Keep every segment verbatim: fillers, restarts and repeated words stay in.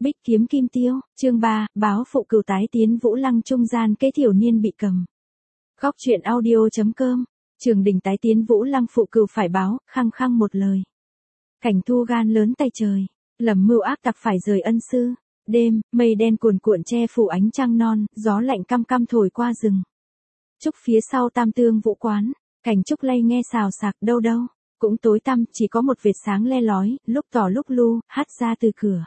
Bích kiếm kim tiêu, chương ba, báo phụ cừu tái tiến Vũ Lăng trung gian kế thiểu niên bị cầm. Góc truyện audio.com, Trường Đình tái tiến Vũ Lăng phụ cừu phải báo, khăng khăng một lời. Cảnh thu gan lớn tay trời, lầm mưu ác tặc phải rời ân sư. Đêm, mây đen cuồn cuộn che phủ ánh trăng non, gió lạnh căm căm thổi qua rừng. Trúc phía sau tam tương vũ quán, cảnh trúc lay nghe xào xạc đâu đâu, cũng tối tăm chỉ có một vệt sáng le lói, lúc tỏ lúc lu, hắt ra từ cửa.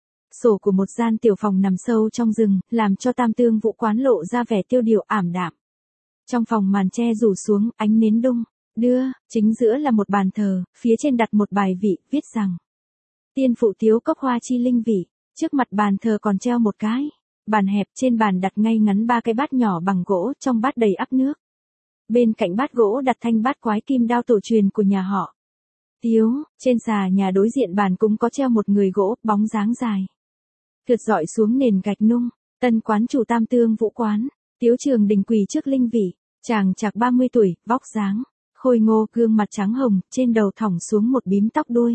Sổ của một gian tiểu phòng nằm sâu trong rừng, làm cho tam tương vũ quán lộ ra vẻ tiêu điều ảm đạm. Trong phòng màn che rủ xuống, ánh nến đung đưa, chính giữa là một bàn thờ, phía trên đặt một bài vị, viết rằng: Tiên phụ tiếu cốc hoa chi linh vị. Trước mặt bàn thờ còn treo một cái bàn hẹp, trên bàn đặt ngay ngắn ba cái bát nhỏ bằng gỗ, trong bát đầy ắp nước. Bên cạnh bát gỗ đặt thanh bát quái kim đao tổ truyền của nhà họ Tiếu. Trên xà nhà đối diện bàn cũng có treo một người gỗ, bóng dáng dài thượt dọi xuống nền gạch nung. Tân quán chủ tam tương vũ quán, Tiếu Trường Đình quỳ trước linh vị. Chàng chạc ba mươi tuổi, vóc dáng khôi ngô, gương mặt trắng hồng, trên đầu thõng xuống một bím tóc đuôi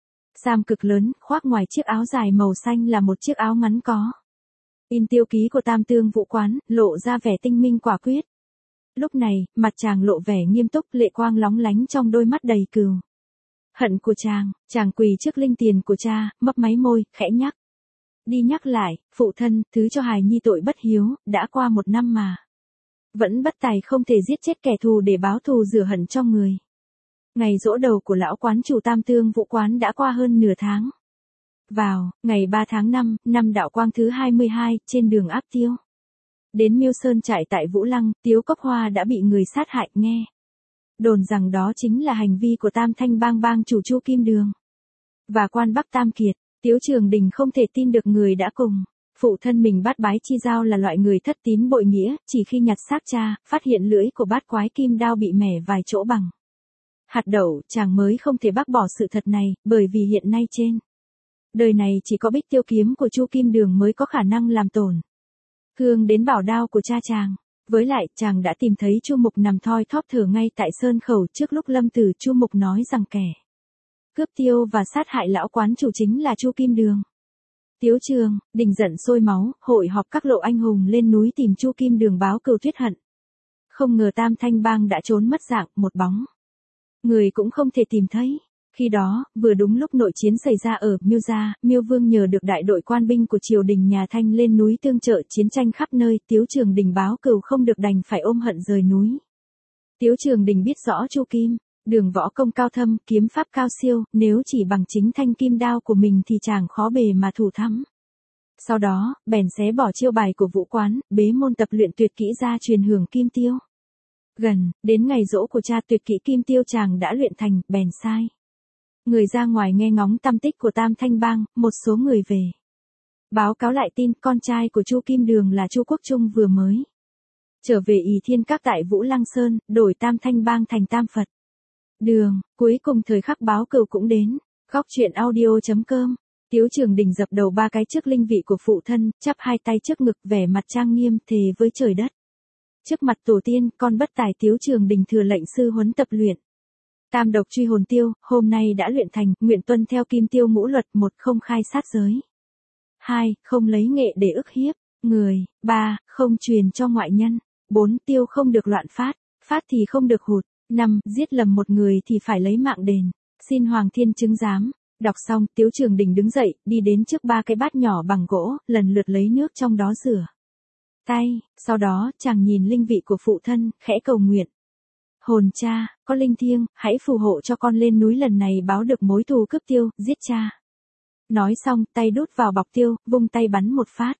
sam cực lớn, khoác ngoài chiếc áo dài màu xanh là một chiếc áo ngắn có in tiêu ký của tam tương vũ quán, lộ ra vẻ tinh minh quả quyết. Lúc này, mặt chàng lộ vẻ nghiêm túc, lệ quang lóng lánh trong đôi mắt đầy cừu hận của chàng. Chàng quỳ trước linh tiền của cha, mấp máy môi, khẽ nhắc đi nhắc lại: phụ thân, thứ cho hài nhi tội bất hiếu, đã qua một năm mà vẫn bất tài không thể giết chết kẻ thù để báo thù rửa hận cho người. Ngày giỗ đầu của lão quán chủ tam tương vũ quán đã qua hơn nửa tháng. Vào ngày ba tháng năm, năm đạo quang thứ hai mươi hai, trên đường Áp Tiêu đến Miêu Sơn trại tại Vũ Lăng, Tiếu Cốc Hoa đã bị người sát hại. Nghe đồn rằng đó chính là hành vi của Tam Thanh Bang bang chủ Chu Kim Đường và quan Bắc Tam Kiệt. Tiếu Trường Đình không thể tin được người đã cùng phụ thân mình bát bái chi giao là loại người thất tín bội nghĩa. Chỉ khi nhặt xác cha, phát hiện lưỡi của bát quái kim đao bị mẻ vài chỗ bằng hạt đậu, chàng mới không thể bác bỏ sự thật này, bởi vì hiện nay trên đời này chỉ có bích tiêu kiếm của Chu Kim Đường mới có khả năng làm tổn thương đến bảo đao của cha chàng. Với lại, chàng đã tìm thấy Chu Mục nằm thoi thóp thở ngay tại sơn khẩu. Trước lúc lâm tử, Chu Mục nói rằng kẻ cướp tiêu và sát hại lão quán chủ chính là Chu Kim Đường. Tiếu Trường Đình giận sôi máu, hội họp các lộ anh hùng lên núi tìm Chu Kim Đường báo cừu tuyết hận. Không ngờ Tam Thanh Bang đã trốn mất dạng, một bóng người cũng không thể tìm thấy. Khi đó, vừa đúng lúc nội chiến xảy ra ở Miêu Gia, Miêu Vương nhờ được đại đội quan binh của triều đình nhà Thanh lên núi tương trợ, chiến tranh khắp nơi. Tiếu Trường Đình báo cừu không được đành phải ôm hận rời núi. Tiếu Trường Đình biết rõ Chu Kim Đường võ công cao thâm, kiếm pháp cao siêu, nếu chỉ bằng chính thanh kim đao của mình thì chàng khó bề mà thủ thắng. Sau đó, bèn xé bỏ chiêu bài của vũ quán, bế môn tập luyện tuyệt kỹ gia truyền hưởng kim tiêu. Gần đến ngày giỗ của cha, tuyệt kỹ kim tiêu chàng đã luyện thành, bèn sai người ra ngoài nghe ngóng tâm tích của Tam Thanh Bang. Một số người về báo cáo lại tin con trai của Chu Kim Đường là Chu Quốc Trung vừa mới trở về ỷ thiên các tại Vũ Lăng Sơn, đổi Tam Thanh Bang thành Tam Phật Đường. Cuối cùng thời khắc báo cừu cũng đến. Góc truyện audio.com, Tiếu Trường Đình dập đầu ba cái trước linh vị của phụ thân, chắp hai tay trước ngực, vẻ mặt trang nghiêm, thề với trời đất. Trước mặt tổ tiên, con bất tài Tiếu Trường Đình thừa lệnh sư huấn tập luyện tam độc truy hồn tiêu, hôm nay đã luyện thành, nguyện tuân theo kim tiêu ngũ luật: một không khai sát giới, hai không lấy nghệ để ức hiếp người, ba không truyền cho ngoại nhân, bốn tiêu không được loạn phát, phát thì không được hụt, năm giết lầm một người thì phải lấy mạng đền. Xin Hoàng Thiên chứng giám. Đọc xong, Tiếu Trường Đình đứng dậy, đi đến trước ba cái bát nhỏ bằng gỗ, lần lượt lấy nước trong đó rửa tay. Sau đó, chàng nhìn linh vị của phụ thân, khẽ cầu nguyện: Hồn cha, có linh thiêng, hãy phù hộ cho con lên núi lần này báo được mối thù cướp tiêu, giết cha. Nói xong, tay đút vào bọc tiêu, vung tay bắn một phát.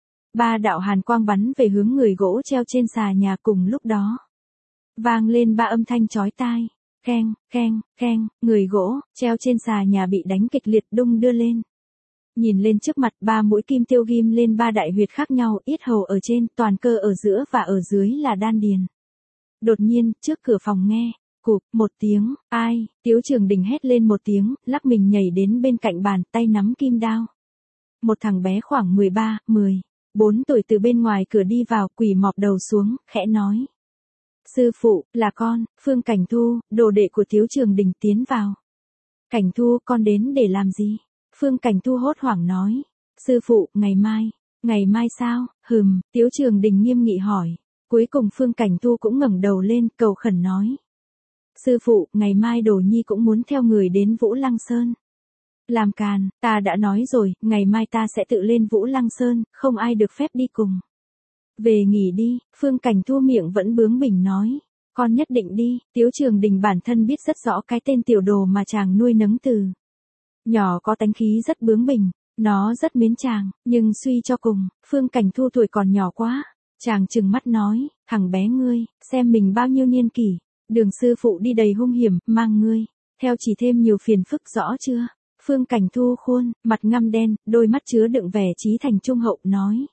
Ba đạo hàn quang bắn về hướng người gỗ treo trên xà nhà. Cùng lúc đó, vang lên ba âm thanh chói tai. Keng, keng, keng, người gỗ treo trên xà nhà bị đánh kịch liệt, đung đưa lên. Nhìn lên trước mặt, ba mũi kim tiêu ghim lên ba đại huyệt khác nhau, yết hầu ở trên, toàn cơ ở giữa và ở dưới là đan điền. Đột nhiên, trước cửa phòng nghe cụp một tiếng, ai? Tiếu Trường Đình hét lên một tiếng, lắc mình nhảy đến bên cạnh bàn, tay nắm kim đao. Một thằng bé khoảng mười ba, mười bốn tuổi từ bên ngoài cửa đi vào, quỳ mọp đầu xuống, khẽ nói: Sư phụ, là con, Phương Cảnh Thu, đồ đệ của Tiếu Trường Đình tiến vào. Cảnh Thu, con đến để làm gì? Phương Cảnh Thu hốt hoảng nói: Sư phụ, ngày mai. Ngày mai sao? Hừm, Tiếu Trường Đình nghiêm nghị hỏi. Cuối cùng Phương Cảnh Thu cũng ngẩng đầu lên, cầu khẩn nói. Sư phụ, ngày mai Đồ Nhi cũng muốn theo người đến Vũ Lăng Sơn. Làm càn, ta đã nói rồi, ngày mai ta sẽ tự lên Vũ Lăng Sơn, không ai được phép đi cùng. Về nghỉ đi, Phương Cảnh Thu miệng vẫn bướng bỉnh nói. Con nhất định đi, Tiếu Trường Đình bản thân biết rất rõ cái tên tiểu đồ mà chàng nuôi nấng từ nhỏ có tánh khí rất bướng bỉnh, nó rất mến chàng, nhưng suy cho cùng, Phương Cảnh Thu tuổi còn nhỏ quá. Chàng trừng mắt nói, thằng bé ngươi, xem mình bao nhiêu niên kỷ, đường sư phụ đi đầy hung hiểm, mang ngươi, theo chỉ thêm nhiều phiền phức rõ chưa? Phương Cảnh Thu khuôn, mặt ngăm đen, đôi mắt chứa đựng vẻ trí thành trung hậu, nói.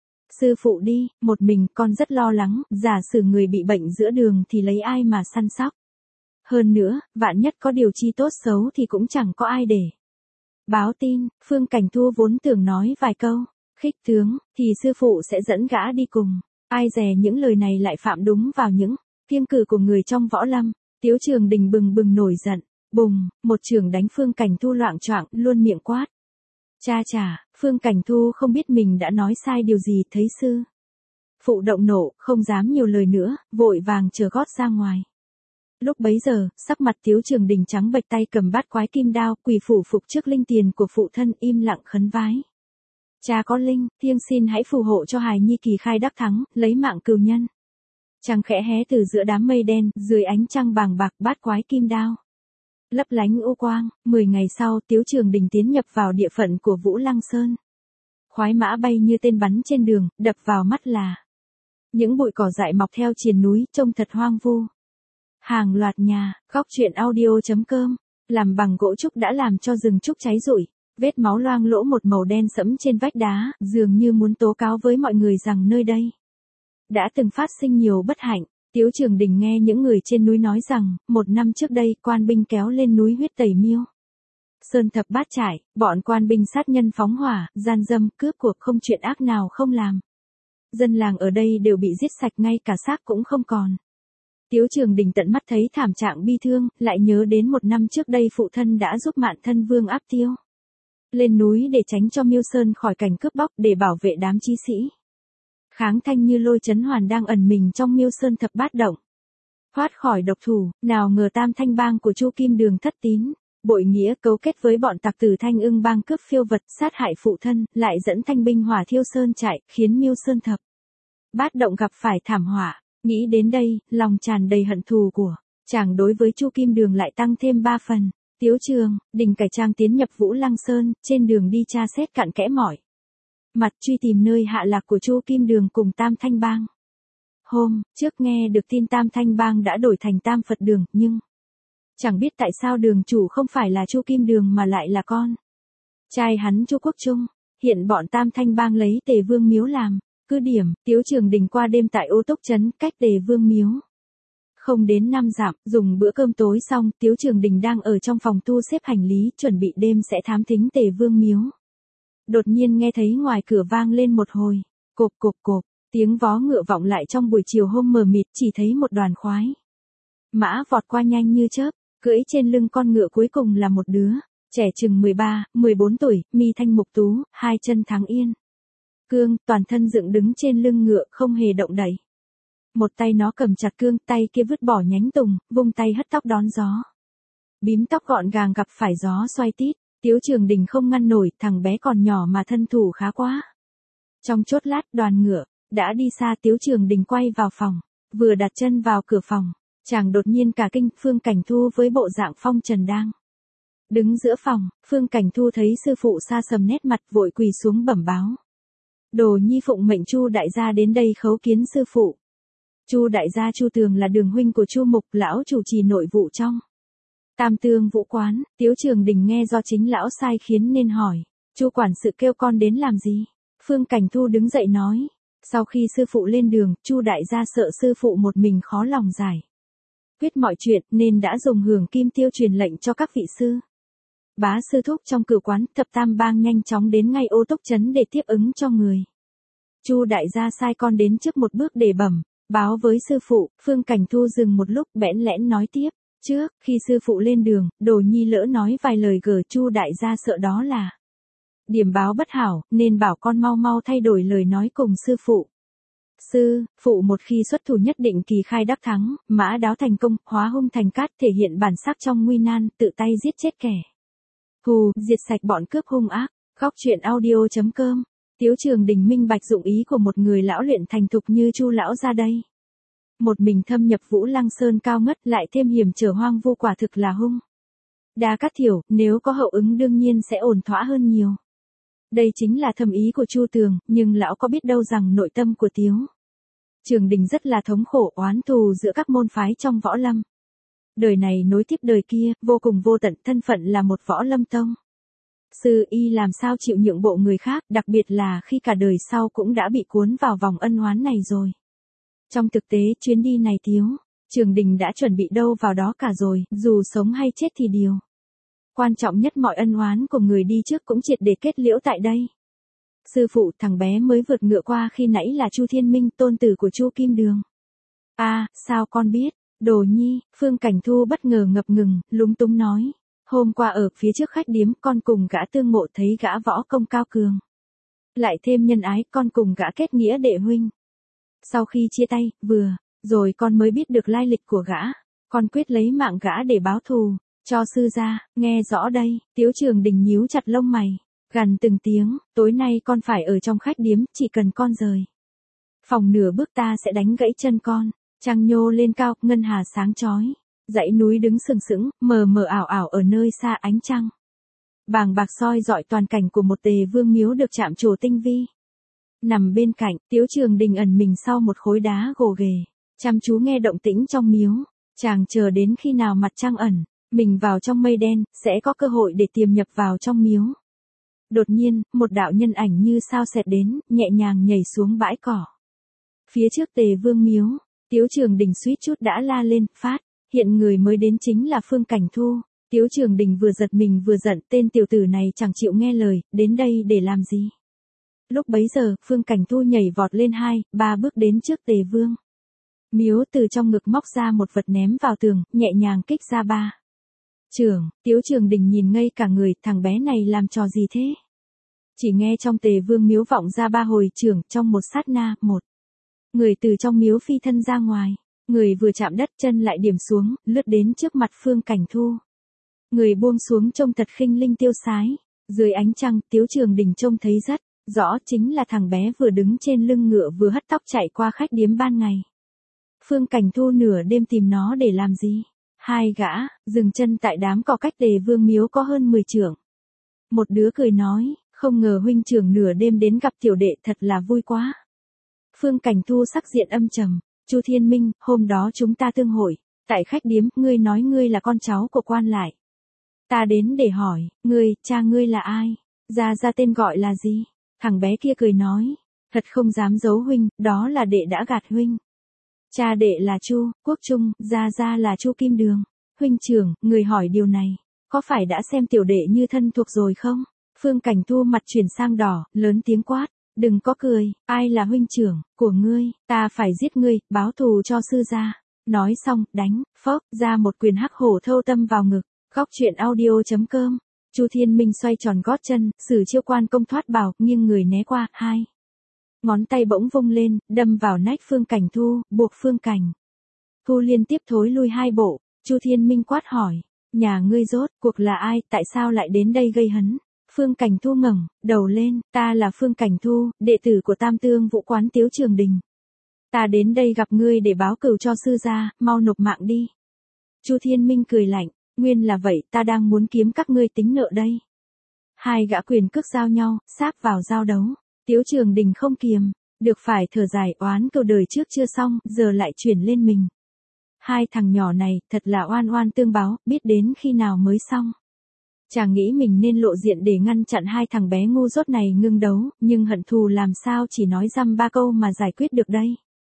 Sư phụ đi, một mình con rất lo lắng, giả sử người bị bệnh giữa đường thì lấy ai mà săn sóc. Hơn nữa, vạn nhất có điều chi tốt xấu thì cũng chẳng có ai để báo tin. Phương Cảnh Thu vốn tưởng nói vài câu khích tướng, thì sư phụ sẽ dẫn gã đi cùng. Ai dè những lời này lại phạm đúng vào những kiêng cử của người trong võ lâm. Tiếu Trường Đình bừng bừng nổi giận, bùng, một chưởng đánh Phương Cảnh Thu loạng choạng, luôn miệng quát. Cha chả, Phương Cảnh Thu không biết mình đã nói sai điều gì, thấy sư phụ động nộ, không dám nhiều lời nữa, vội vàng trở gót ra ngoài. Lúc bấy giờ, sắc mặt Tiếu Trường Đình trắng bệch, tay cầm bát quái kim đao, quỳ phủ phục trước linh tiền của phụ thân, im lặng khấn vái. Cha có linh, thiêng xin hãy phù hộ cho hài nhi kỳ khai đắc thắng, lấy mạng cừu nhân. Chàng khẽ hé từ giữa đám mây đen, dưới ánh trăng bàng bạc, bát quái kim đao lấp lánh u quang. Mười ngày sau, Tiếu Trường Đình tiến nhập vào địa phận của Vũ Lăng Sơn. Khoái mã bay như tên bắn trên đường, đập vào mắt là những bụi cỏ dại mọc theo triền núi, trông thật hoang vu. Hàng loạt nhà, góc truyện audio chấm com, làm bằng gỗ trúc đã làm cho rừng trúc cháy rụi, vết máu loang lỗ một màu đen sẫm trên vách đá, dường như muốn tố cáo với mọi người rằng nơi đây đã từng phát sinh nhiều bất hạnh. Tiếu Trường Đình nghe những người trên núi nói rằng, một năm trước đây, quan binh kéo lên núi huyết tẩy miêu sơn thập bát trải, bọn quan binh sát nhân phóng hỏa, gian dâm, cướp cuộc, không chuyện ác nào không làm. Dân làng ở đây đều bị giết sạch, ngay cả xác cũng không còn. Tiếu Trường Đình tận mắt thấy thảm trạng bi thương, lại nhớ đến một năm trước đây phụ thân đã giúp Mạn Thân Vương Áp Tiêu lên núi để tránh cho miêu sơn khỏi cảnh cướp bóc, để bảo vệ đám chí sĩ kháng thanh như Lôi Chấn Hoàn đang ẩn mình trong miêu sơn thập bát động, thoát khỏi độc thủ. Nào ngờ Tam Thanh bang của Chu Kim Đường thất tín bội nghĩa, cấu kết với bọn tặc tử Thanh Ưng bang cướp phiêu vật, sát hại phụ thân, lại dẫn thanh binh hỏa thiêu sơn trại, khiến miêu sơn thập bát động gặp phải thảm họa. Nghĩ đến đây, lòng tràn đầy hận thù của chàng đối với Chu Kim Đường lại tăng thêm ba phần. Tiếu Trường Đình cải trang tiến nhập Vũ Lăng Sơn, trên đường đi tra xét cặn kẽ mọi mặt, truy tìm nơi hạ lạc của Chu Kim Đường cùng Tam Thanh bang. Hôm trước nghe được tin Tam Thanh bang đã đổi thành Tam Phật Đường, nhưng chẳng biết tại sao đường chủ không phải là Chu Kim Đường mà lại là con trai hắn Chu Quốc Trung. Hiện bọn Tam Thanh bang lấy Tề Vương Miếu làm cứ điểm. Tiếu Trường Đình qua đêm tại Ô Túc Trấn, cách Tề Vương Miếu không đến năm dặm. Dùng bữa cơm tối xong, Tiếu Trường Đình đang ở trong phòng thu xếp hành lý, chuẩn bị đêm sẽ thám thính Tề Vương Miếu. Đột nhiên nghe thấy ngoài cửa vang lên một hồi cộp cộp cộp, tiếng vó ngựa vọng lại trong buổi chiều hôm mờ mịt. Chỉ thấy một đoàn khoái mã vọt qua nhanh như chớp, cưỡi trên lưng con ngựa cuối cùng là một đứa trẻ chừng mười ba, mười bốn tuổi, mi thanh mục tú, hai chân thắng yên cương, toàn thân dựng đứng trên lưng ngựa, không hề động đậy. Một tay nó cầm chặt cương, tay kia vứt bỏ nhánh tùng, vung tay hất tóc đón gió. Bím tóc gọn gàng gặp phải gió xoay tít. Tiếu Trường Đình không ngăn nổi, thằng bé còn nhỏ mà thân thủ khá quá. Trong chốt lát, đoàn ngựa đã đi xa. Tiếu Trường Đình quay vào phòng, vừa đặt chân vào cửa phòng, chàng đột nhiên cả kinh. Phương Cảnh Thu với bộ dạng phong trần đang đứng giữa phòng. Phương Cảnh Thu thấy sư phụ xa sầm nét mặt, vội quỳ xuống bẩm báo. Đồ nhi phụng mệnh Chu đại gia đến đây khấu kiến sư phụ. Chu đại gia Chu Tường là đường huynh của Chu Mục, lão chủ trì nội vụ trong Tam Tương Vũ quán. Tiếu Trường Đình nghe do chính lão sai khiến nên hỏi, Chu quản sự kêu con đến làm gì? Phương Cảnh Thu đứng dậy nói, sau khi sư phụ lên đường, Chu đại gia sợ sư phụ một mình khó lòng giải quyết mọi chuyện, nên đã dùng hưởng kim tiêu truyền lệnh cho các vị sư bá sư thúc trong cửu quán thập tam bang nhanh chóng đến ngay Ô Túc Trấn để tiếp ứng cho người. Chu đại gia sai con đến trước một bước để bẩm báo với sư phụ. Phương Cảnh Thu dừng một lúc, bẽn lẽn nói tiếp, trước khi sư phụ lên đường, Đồ nhi lỡ nói vài lời gở Chu đại gia sợ đó là Điểm báo bất hảo, nên bảo con mau mau thay đổi lời nói cùng sư phụ. Sư, phụ một khi xuất thủ nhất định kỳ khai đắc thắng, mã đáo thành công, hóa hung thành cát, thể hiện bản sắc trong nguy nan, tự tay giết chết kẻ. Hù, diệt sạch bọn cướp hung ác. Góc truyện audio chấm com. Tiếu Trường Đình minh bạch dụng ý của một người lão luyện thành thục như Chu lão ra đây. Một mình thâm nhập Vũ Lăng Sơn cao ngất lại thêm hiểm trở hoang vu quả thực là hung. Đa Cát Thiểu, nếu có hậu ứng đương nhiên sẽ ổn thỏa hơn nhiều. Đây chính là thâm ý của Chu Tường, nhưng lão có biết đâu rằng nội tâm của Tiếu Trường Đình rất là thống khổ oán thù giữa các môn phái trong võ lâm. Đời này nối tiếp đời kia, vô cùng vô tận, thân phận là một võ lâm tông. Sư y làm sao chịu nhượng bộ người khác, đặc biệt là khi cả đời sau cũng đã bị cuốn vào vòng ân oán này rồi. Trong thực tế chuyến đi này Tiếu Trường Đình đã chuẩn bị đâu vào đó cả rồi, dù sống hay chết thì điều quan trọng nhất mọi ân oán của người đi trước cũng triệt để kết liễu tại đây. Sư phụ, thằng bé mới vượt ngựa qua khi nãy là Chu Thiên Minh, tôn tử của Chu Kim Đường. A, à, sao con biết? Đồ nhi, Phương Cảnh Thu bất ngờ ngập ngừng, lúng túng nói. Hôm qua ở phía trước khách điếm con cùng gã tương ngộ thấy gã võ công cao cường. Lại thêm nhân ái, con cùng gã kết nghĩa đệ huynh. Sau khi chia tay, vừa rồi con mới biết được lai lịch của gã. Con quyết lấy mạng gã để báo thù cho sư gia. Nghe rõ đây, Tiếu Trường Đình nhíu chặt lông mày, gằn từng tiếng, tối nay con phải ở trong khách điếm, chỉ cần con rời phòng nửa bước ta sẽ đánh gãy chân con. Trăng nhô lên cao, ngân hà sáng chói, dãy núi đứng sừng sững, mờ mờ ảo ảo ở nơi xa ánh trăng. Bàng bạc soi dọi toàn cảnh của một Tề Vương miếu được chạm trổ tinh vi. Nằm bên cạnh, Tiếu Trường Đình ẩn mình sau một khối đá gồ ghề, chăm chú nghe động tĩnh trong miếu. Chàng chờ đến khi nào mặt trăng ẩn mình vào trong mây đen, sẽ có cơ hội để tiềm nhập vào trong miếu. Đột nhiên, một đạo nhân ảnh như sao xẹt đến, nhẹ nhàng nhảy xuống bãi cỏ. Phía trước Tề Vương miếu, Tiếu Trường Đình suýt chút đã la lên, phát hiện người mới đến chính là Phương Cảnh Thu. Tiếu Trường Đình vừa giật mình vừa giận, tên tiểu tử này chẳng chịu nghe lời, đến đây để làm gì? Lúc bấy giờ, Phương Cảnh Thu nhảy vọt lên hai, ba bước đến trước Tề Vương miếu, từ trong ngực móc ra một vật ném vào tường, nhẹ nhàng kích ra ba trường. Tiếu Trường Đình nhìn ngây cả người, thằng bé này làm trò gì thế? Chỉ nghe trong Tề Vương miếu vọng ra ba hồi trưởng, trong một sát na, một người từ trong miếu phi thân ra ngoài. Người vừa chạm đất chân lại điểm xuống, lướt đến trước mặt Phương Cảnh Thu. Người buông xuống trông thật khinh linh tiêu sái. Dưới ánh trăng, Tiếu Trường Đình trông thấy rất rõ chính là thằng bé vừa đứng trên lưng ngựa vừa hất tóc chạy qua khách điếm ban ngày. Phương Cảnh Thu nửa đêm tìm nó để làm gì? Hai gã dừng chân tại đám cỏ cách Tề Vương miếu có hơn mười trượng. Một đứa cười nói, không ngờ huynh trưởng nửa đêm đến gặp tiểu đệ, thật là vui quá. Phương Cảnh Thu sắc diện âm trầm. Chu Thiên Minh, hôm đó chúng ta tương hội tại khách điếm, ngươi nói ngươi là con cháu của quan lại. Ta đến để hỏi, ngươi, cha ngươi là ai? Gia Gia tên gọi là gì? Thằng bé kia cười nói, thật không dám giấu huynh, đó là đệ đã gạt huynh. Cha đệ là Chu Quốc Trung, Gia Gia là Chu Kim Đường. Huynh trưởng, người hỏi điều này, có phải đã xem tiểu đệ như thân thuộc rồi không? Phương Cảnh Thu mặt chuyển sang đỏ, lớn tiếng quát. Đừng có cười, ai là huynh trưởng của ngươi, ta phải giết ngươi, báo thù cho sư gia. Nói xong, đánh, phốc, ra một quyền hắc hổ thâu tâm vào ngực. Góc truyện audio chấm com. Chu Thiên Minh xoay tròn gót chân, sử chiêu quan công thoát bảo, nghiêng người né qua, hai ngón tay bỗng vung lên, đâm vào nách Phương Cảnh Thu, buộc Phương Cảnh Thu liên tiếp thối lui hai bộ. Chu Thiên Minh quát hỏi, nhà ngươi rốt cuộc là ai, tại sao lại đến đây gây hấn? Phương Cảnh Thu ngẩng đầu lên, ta là Phương Cảnh Thu, đệ tử của Tam Tương Vũ Quán Tiếu Trường Đình. Ta đến đây gặp ngươi để báo cừu cho sư gia, mau nộp mạng đi. Chu Thiên Minh cười lạnh, nguyên là vậy, ta đang muốn kiếm các ngươi tính nợ đây. Hai gã quyền cước giao nhau, sáp vào giao đấu. Tiếu Trường Đình không kiềm được phải thở dài, oán cừu đời trước chưa xong, giờ lại chuyển lên mình. Hai thằng nhỏ này, thật là oan oan tương báo, biết đến khi nào mới xong. Chàng nghĩ mình nên lộ diện để ngăn chặn hai thằng bé ngu dốt này ngưng đấu, nhưng hận thù làm sao chỉ nói dăm ba câu mà giải quyết được đây.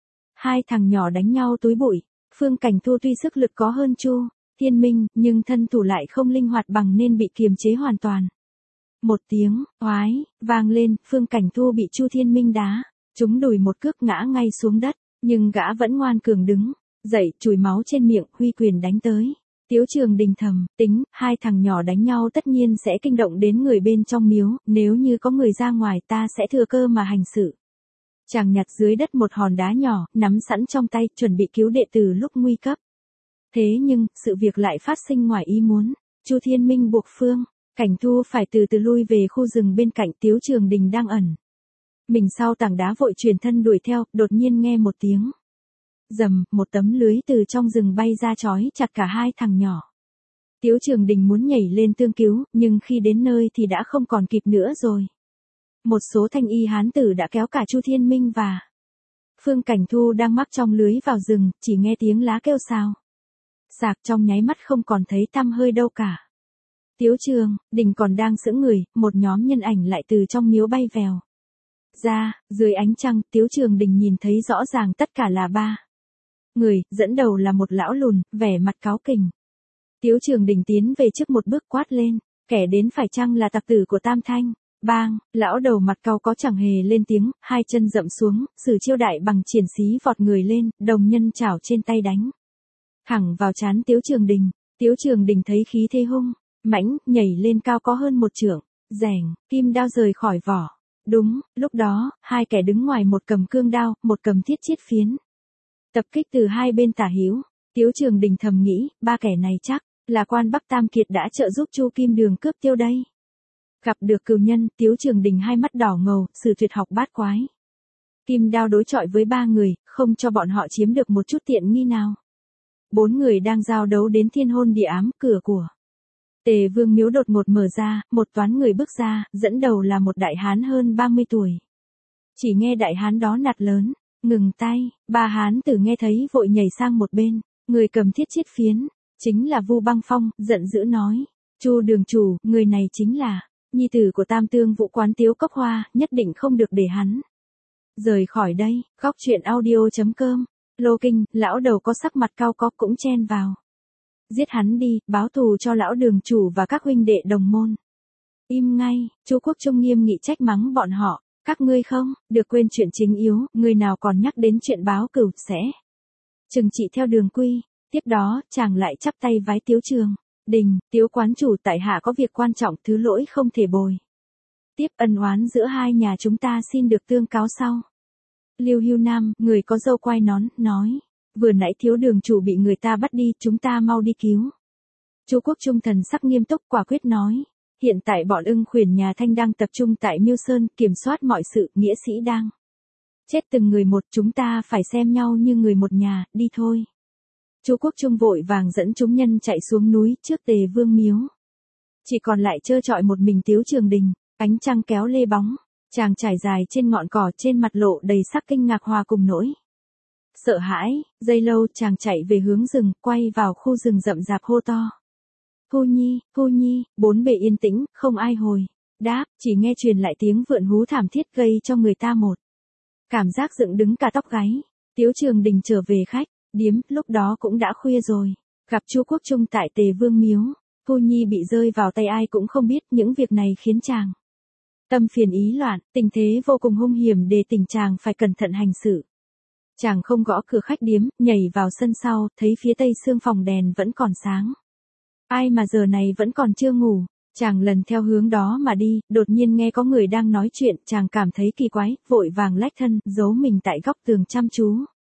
Hai thằng nhỏ đánh nhau túi bụi. Phương Cảnh Thu tuy sức lực có hơn Chu Thiên Minh, nhưng thân thủ lại không linh hoạt bằng nên bị kiềm chế hoàn toàn. Một tiếng oái vang lên, Phương Cảnh Thu bị Chu Thiên Minh đá trúng đùi một cước ngã ngay xuống đất, nhưng gã vẫn ngoan cường đứng dậy, chùi máu trên miệng, huy quyền đánh tới. Tiếu Trường Đình thầm, tính, hai thằng nhỏ đánh nhau tất nhiên sẽ kinh động đến người bên trong miếu, nếu như có người ra ngoài ta sẽ thừa cơ mà hành sự. Chàng nhặt dưới đất một hòn đá nhỏ, nắm sẵn trong tay, chuẩn bị cứu đệ tử lúc nguy cấp. Thế nhưng, sự việc lại phát sinh ngoài ý muốn. Chu Thiên Minh buộc Phương Cảnh Thu phải từ từ lui về khu rừng bên cạnh. Tiếu Trường Đình đang ẩn mình sau tảng đá vội chuyển thân đuổi theo, đột nhiên nghe một tiếng rầm, một tấm lưới từ trong rừng bay ra trói chặt cả hai thằng nhỏ. Tiếu Trường Đình muốn nhảy lên tương cứu, nhưng khi đến nơi thì đã không còn kịp nữa rồi. Một số thanh y hán tử đã kéo cả Chu Thiên Minh và Phương Cảnh Thu đang mắc trong lưới vào rừng, chỉ nghe tiếng lá kêu xào xạc, trong nháy mắt không còn thấy tăm hơi đâu cả. Tiếu Trường Đình còn đang sững người, một nhóm nhân ảnh lại từ trong miếu bay vèo ra, dưới ánh trăng. Tiếu Trường Đình nhìn thấy rõ ràng tất cả là ba người, dẫn đầu là một lão lùn, vẻ mặt cáu kỉnh. Tiếu Trường Đình tiến về trước một bước quát lên, kẻ đến phải chăng là tặc tử của Tam Thanh? Bang, lão đầu mặt cau có chẳng hề lên tiếng, hai chân dậm xuống, sử chiêu đại bằng triển xí vọt người lên, đồng nhân chảo trên tay đánh thẳng vào trán Tiếu Trường Đình. Tiếu Trường Đình thấy khí thế hung mãnh, nhảy lên cao có hơn một trượng, rẻng, kim đao rời khỏi vỏ. Đúng, lúc đó, hai kẻ đứng ngoài, một cầm cương đao, một cầm thiết chiết phiến. Tập kích từ hai bên tả hữu. Tiếu Trường Đình thầm nghĩ, ba kẻ này chắc là quan Bắc Tam Kiệt đã trợ giúp Chu Kim Đường cướp tiêu đây. Gặp được cừu nhân, Tiếu Trường Đình hai mắt đỏ ngầu, sử tuyệt học bát quái. Kim đao đối chọi với ba người, không cho bọn họ chiếm được một chút tiện nghi nào. Bốn người đang giao đấu đến thiên hôn địa ám, cửa của Tề Vương miếu đột ngột mở ra, một toán người bước ra, dẫn đầu là một đại hán hơn ba mươi tuổi. Chỉ nghe đại hán đó nạt lớn, ngừng tay, ba hán tử nghe thấy vội nhảy sang một bên, người cầm thiết chiết phiến, chính là Vu Băng Phong, giận dữ nói, Chu đường chủ, người này chính là nhi tử của Tam Tương Vũ quán Tiếu Cốc Hoa, nhất định không được để hắn rời khỏi đây. Góc truyện audio chấm com. Lô Kinh, lão đầu có sắc mặt cao có cũng chen vào. Giết hắn đi, báo thù cho lão đường chủ và các huynh đệ đồng môn. Im ngay, Chu Quốc Trung nghiêm nghị trách mắng bọn họ, các ngươi không được quên chuyện chính yếu, người nào còn nhắc đến chuyện báo cửu sẽ trừng trị theo đường quy. Tiếp đó, chàng lại chắp tay vái Tiếu Trường Đình, Tiếu quán chủ, tại hạ có việc quan trọng, thứ lỗi không thể bồi tiếp, ân oán giữa hai nhà chúng ta xin được tương cáo sau. Lưu Hưu Nam, người có râu quai nón, nói, vừa nãy Thiếu đường chủ bị người ta bắt đi, chúng ta mau đi cứu. Chu Quốc Trung thần sắc nghiêm túc quả quyết nói, hiện tại bọn Ưng Khuyển nhà Thanh đang tập trung tại Miêu Sơn, kiểm soát mọi sự, nghĩa sĩ đang chết từng người một, chúng ta phải xem nhau như người một nhà, đi thôi. Chu Quốc Trung vội vàng dẫn chúng nhân chạy xuống núi trước Tề Vương miếu. Chỉ còn lại trơ trọi một mình Tiếu Trường Đình, ánh trăng kéo lê bóng, chàng trải dài trên ngọn cỏ, trên mặt lộ đầy sắc kinh ngạc hòa cùng nỗi sợ hãi. Giây lâu chàng chạy về hướng rừng, quay vào khu rừng rậm rạp hô to, Phu Nhi, Phu Nhi. Bốn bề yên tĩnh, không ai hồi đáp, chỉ nghe truyền lại tiếng vượn hú thảm thiết gây cho người ta một cảm giác dựng đứng cả tóc gáy. Tiếu Trường Đình trở về khách điếm, lúc đó cũng đã khuya rồi, gặp Chu Quốc Trung tại Tề Vương miếu. Phu Nhi bị rơi vào tay ai cũng không biết, những việc này khiến chàng tâm phiền ý loạn, tình thế vô cùng hung hiểm, để tình chàng phải cẩn thận hành sự. Chàng không gõ cửa khách điếm, nhảy vào sân sau, thấy phía tây xương phòng đèn vẫn còn sáng. Ai mà giờ này vẫn còn chưa ngủ. Chàng lần theo hướng đó mà đi, đột nhiên nghe có người đang nói chuyện, chàng cảm thấy kỳ quái, vội vàng lách thân, giấu mình tại góc tường chăm chú.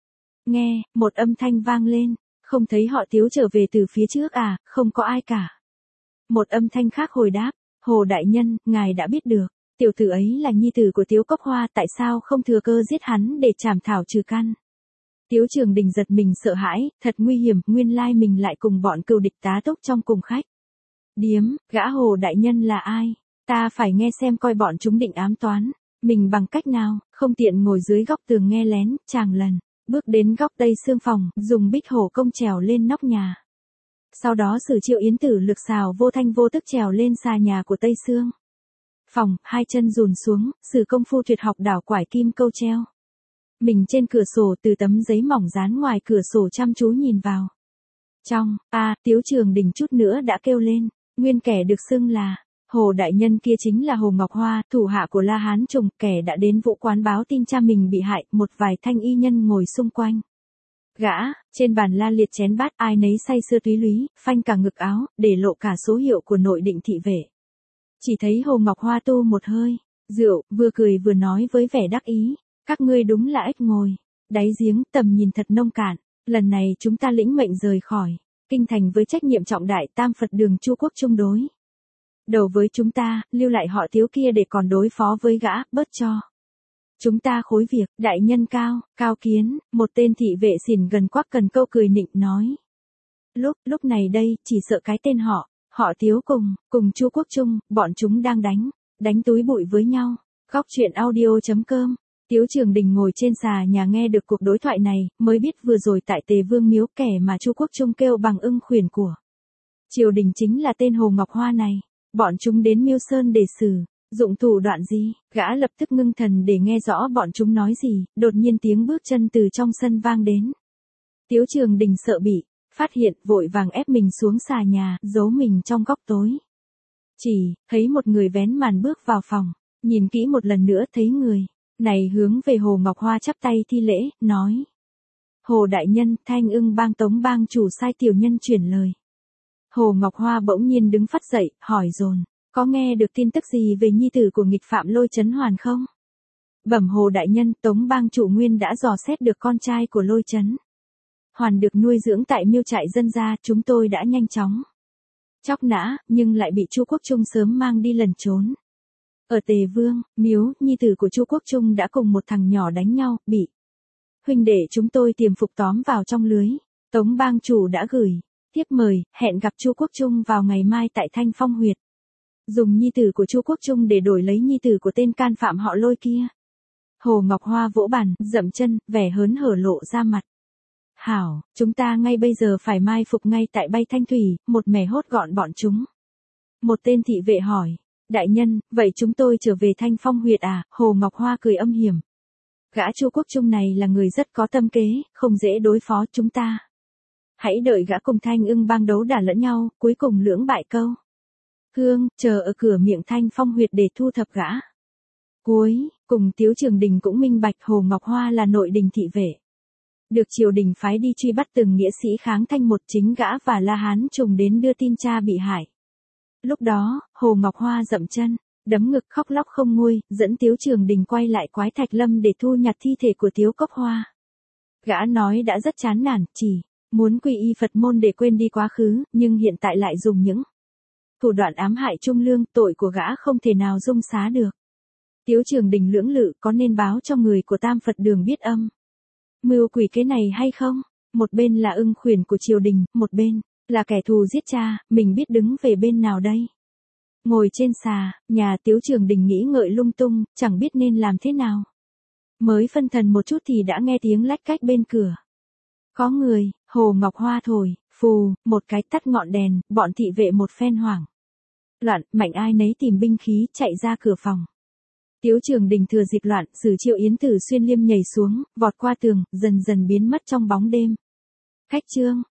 Nghe, một âm thanh vang lên, không thấy họ Tiếu trở về từ phía trước à, không có ai cả. Một âm thanh khác hồi đáp, Hồ đại nhân, ngài đã biết được, tiểu tử ấy là nhi tử của Tiếu Cốc Hoa, tại sao không thừa cơ giết hắn để trảm thảo trừ căn. Tiếu Trường Đình giật mình sợ hãi, thật nguy hiểm, nguyên lai mình lại cùng bọn cừu địch tá túc trong cùng khách điếm. Gã Hồ đại nhân là ai? Ta phải nghe xem coi bọn chúng định ám toán mình bằng cách nào. Không tiện ngồi dưới góc tường nghe lén, chàng lần bước đến góc tây xương phòng, dùng bích hổ công trèo lên nóc nhà. Sau đó sử Triệu Yến Tử lực xào vô thanh vô tức trèo lên xà nhà của tây xương phòng, hai chân dùn xuống, sử công phu tuyệt học đảo quải kim câu treo mình trên cửa sổ, từ tấm giấy mỏng dán ngoài cửa sổ chăm chú nhìn vào trong. A, à, Tiếu Trường Đình chút nữa đã kêu lên, nguyên kẻ được xưng là Hồ đại nhân kia chính là Hồ Ngọc Hoa, thủ hạ của La Hán Trùng, kẻ đã đến Vũ quán báo tin cha mình bị hại. Một vài thanh y nhân ngồi xung quanh Gã, trên bàn la liệt chén bát ai nấy say sưa túy lúy, phanh cả ngực áo, để lộ cả số hiệu của nội định thị vệ. Chỉ thấy Hồ Ngọc Hoa tu một hơi, rượu, vừa cười vừa nói với vẻ đắc ý, các ngươi đúng là ếch ngồi, đáy giếng, tầm nhìn thật nông cạn, lần này chúng ta lĩnh mệnh rời khỏi kinh thành với trách nhiệm trọng đại, Tam Phật Đường Chu Quốc Trung đối đầu với chúng ta, lưu lại họ Tiếu kia để còn đối phó với gã, bớt cho chúng ta khối việc. Đại nhân Cao, Cao Kiến, một tên thị vệ xỉn gần quắc cần câu cười nịnh nói. Lúc, lúc này đây, chỉ sợ cái tên họ, họ Tiếu cùng, cùng Chu Quốc Trung, bọn chúng đang đánh, đánh túi bụi với nhau. Góc truyện audio chấm com. Tiếu Trường Đình ngồi trên xà nhà nghe được cuộc đối thoại này, mới biết vừa rồi tại Tề Vương miếu kẻ mà Chu Quốc Trung kêu bằng ưng khuyển của triều đình chính là tên Hồ Ngọc Hoa này. Bọn chúng đến Miêu Sơn để xử, dụng thủ đoạn gì? Gã lập tức ngưng thần để nghe rõ bọn chúng nói gì, đột nhiên tiếng bước chân từ trong sân vang đến. Tiếu Trường Đình sợ bị phát hiện, vội vàng ép mình xuống xà nhà, giấu mình trong góc tối. Chỉ thấy một người vén màn bước vào phòng, nhìn kỹ một lần nữa thấy người này hướng về Hồ Ngọc Hoa chắp tay thi lễ, nói. Hồ đại nhân, Thanh Ưng bang Tống bang chủ sai tiểu nhân chuyển lời. Hồ Ngọc Hoa bỗng nhiên đứng phắt dậy, hỏi dồn, có nghe được tin tức gì về nhi tử của nghịch phạm Lôi Chấn Hoàn không? Bẩm Hồ đại nhân, Tống bang chủ nguyên đã dò xét được con trai của Lôi Chấn Hoàn được nuôi dưỡng tại miêu trại dân gia, chúng tôi đã nhanh chóng chóc nã, nhưng lại bị Chu Quốc Trung sớm mang đi lẩn trốn. Ở Tề Vương miếu, nhi tử của Chu Quốc Trung đã cùng một thằng nhỏ đánh nhau, bị huynh đệ chúng tôi tiềm phục tóm vào trong lưới. Tống bang chủ đã gửi tiếp mời, hẹn gặp Chu Quốc Trung vào ngày mai tại Thanh Phong huyệt. Dùng nhi tử của Chu Quốc Trung để đổi lấy nhi tử của tên can phạm họ Lôi kia. Hồ Ngọc Hoa vỗ bàn, dậm chân, vẻ hớn hở lộ ra mặt. Hảo, chúng ta ngay bây giờ phải mai phục ngay tại Bay Thanh Thủy, một mẻ hốt gọn bọn chúng. Một tên thị vệ hỏi, đại nhân, vậy chúng tôi trở về Thanh Phong huyệt à? Hồ Ngọc Hoa cười âm hiểm. Gã Chu Quốc Trung này là người rất có tâm kế, không dễ đối phó chúng ta. Hãy đợi gã cùng Thanh Ưng bang đấu đả lẫn nhau, cuối cùng lưỡng bại câu thương, chờ ở cửa miệng Thanh Phong huyệt để thu thập gã. Cuối cùng Tiếu Trường Đình cũng minh bạch Hồ Ngọc Hoa là nội đình thị vệ, được triều đình phái đi truy bắt từng nghĩa sĩ kháng thanh, một chính gã và La Hán trùng đến đưa tin cha bị hại. Lúc đó, Hồ Ngọc Hoa dậm chân, đấm ngực khóc lóc không nguôi, dẫn Tiếu Trường Đình quay lại Quái Thạch Lâm để thu nhặt thi thể của Tiếu Cốc Hoa. Gã nói đã rất chán nản, chỉ muốn quy y Phật môn để quên đi quá khứ, nhưng hiện tại lại dùng những thủ đoạn ám hại Trung Lương, tội của gã không thể nào dung xá được. Tiếu Trường Đình lưỡng lự, có nên báo cho người của Tam Phật Đường biết âm mưu quỷ kế này hay không? Một bên là ưng khuyển của triều đình, một bên là kẻ thù giết cha, mình biết đứng về bên nào đây? Ngồi trên xà nhà, Tiếu Trường Đình nghĩ ngợi lung tung, chẳng biết nên làm thế nào. Mới phân thần một chút thì đã nghe tiếng lách cách bên cửa. Có người. Hồ Ngọc Hoa thổi phù một cái tắt ngọn đèn, bọn thị vệ một phen hoảng loạn, mạnh ai nấy tìm binh khí chạy ra cửa phòng. Tiếu Trường Đình thừa dịp loạn, sử Triệu Yến Tử xuyên liêm nhảy xuống, vọt qua tường, dần dần biến mất trong bóng đêm. Khách trương,